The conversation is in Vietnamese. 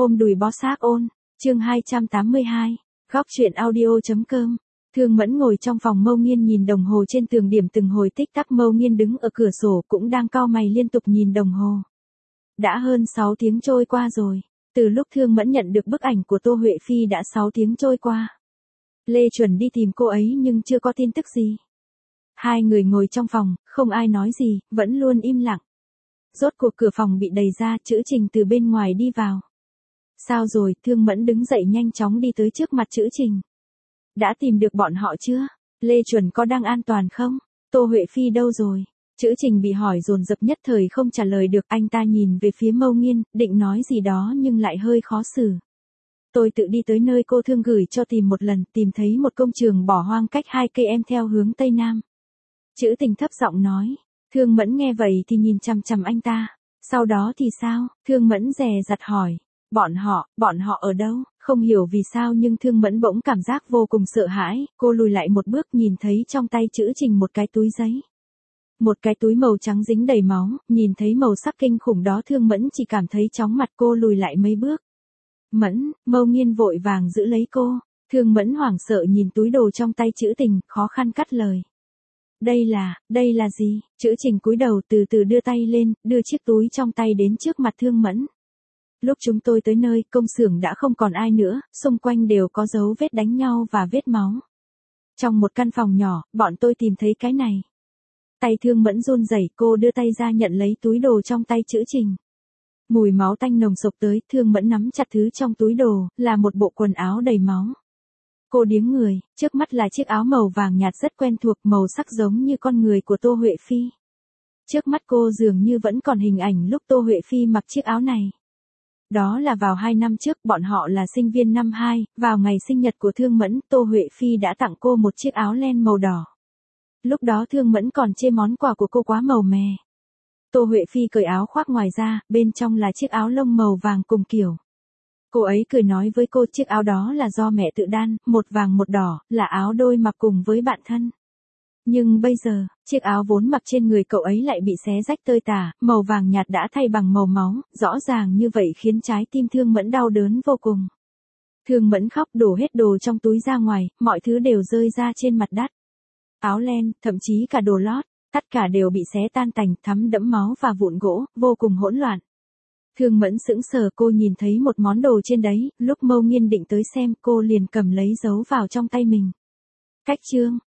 Ôm đùi bó xác ôn, chương 282, góc truyện audio.com. Thương Mẫn ngồi trong phòng Mâu Nghiên nhìn đồng hồ trên tường điểm từng hồi tích tắc. Mâu Nghiên đứng ở cửa sổ cũng đang cau mày liên tục nhìn đồng hồ. Đã hơn 6 tiếng trôi qua rồi. Từ lúc Thương Mẫn nhận được bức ảnh của Tô Huệ Phi đã 6 tiếng trôi qua. Lê chuẩn đi tìm cô ấy nhưng chưa có tin tức gì. Hai người ngồi trong phòng, không ai nói gì, vẫn luôn im lặng. Rốt cuộc cửa phòng bị đẩy ra, Trữ Trình từ bên ngoài đi vào. Sao rồi? Thương Mẫn đứng dậy nhanh chóng đi tới trước mặt Trữ Trình. Đã tìm được bọn họ chưa? Lê Chuẩn có đang an toàn không? Tô Huệ Phi đâu rồi? Trữ Trình bị hỏi dồn dập nhất thời không trả lời được. Anh ta nhìn về phía Mâu Nghiên, định nói gì đó nhưng lại hơi khó xử. Tôi tự đi tới nơi cô Thương gửi cho tìm một lần, tìm thấy một công trường bỏ hoang cách 2 cây em theo hướng Tây Nam. Trữ Tình thấp giọng nói. Thương Mẫn nghe vậy thì nhìn chằm chằm anh ta. Sau đó thì sao? Thương Mẫn dè dặt hỏi. Bọn họ ở đâu? Không hiểu vì sao nhưng Thương Mẫn bỗng cảm giác vô cùng sợ hãi. Cô lùi lại một bước nhìn thấy trong tay Trữ Trình một cái túi giấy. Một cái túi màu trắng dính đầy máu, nhìn thấy màu sắc kinh khủng đó Thương Mẫn chỉ cảm thấy chóng mặt. Cô lùi lại mấy bước. Mẫn, Mâu Nghiên vội vàng giữ lấy cô. Thương Mẫn hoảng sợ nhìn túi đồ trong tay Trữ Tình, khó khăn cắt lời. Đây là gì? Trữ Trình cúi đầu từ từ đưa tay lên, đưa chiếc túi trong tay đến trước mặt Thương Mẫn. Lúc chúng tôi tới nơi, công xưởng đã không còn ai nữa, xung quanh đều có dấu vết đánh nhau và vết máu. Trong một căn phòng nhỏ, bọn tôi tìm thấy cái này. Tay Thương Mẫn run rẩy, cô đưa tay ra nhận lấy túi đồ trong tay Trữ Trình. Mùi máu tanh nồng sộc tới, Thương Mẫn nắm chặt thứ trong túi đồ, là một bộ quần áo đầy máu. Cô điếng người, trước mắt là chiếc áo màu vàng nhạt rất quen thuộc, màu sắc giống như con người của Tô Huệ Phi. Trước mắt cô dường như vẫn còn hình ảnh lúc Tô Huệ Phi mặc chiếc áo này. Đó là vào 2 năm trước, bọn họ là sinh viên năm 2, vào ngày sinh nhật của Thương Mẫn, Tô Huệ Phi đã tặng cô một chiếc áo len màu đỏ. Lúc đó Thương Mẫn còn chê món quà của cô quá màu mè. Tô Huệ Phi cởi áo khoác ngoài ra, bên trong là chiếc áo lông màu vàng cùng kiểu. Cô ấy cười nói với cô chiếc áo đó là do mẹ tự đan, một vàng một đỏ, là áo đôi mặc cùng với bạn thân. Nhưng bây giờ, chiếc áo vốn mặc trên người cậu ấy lại bị xé rách tơi tả, màu vàng nhạt đã thay bằng màu máu, rõ ràng như vậy khiến trái tim Thương Mẫn đau đớn vô cùng. Thương Mẫn khóc đổ hết đồ trong túi ra ngoài, mọi thứ đều rơi ra trên mặt đất. Áo len, thậm chí cả đồ lót, tất cả đều bị xé tan tành, thấm đẫm máu và vụn gỗ, vô cùng hỗn loạn. Thương Mẫn sững sờ, cô nhìn thấy một món đồ trên đấy, lúc Mâu Nghiên định tới xem cô liền cầm lấy giấu vào trong tay mình. Cách chương,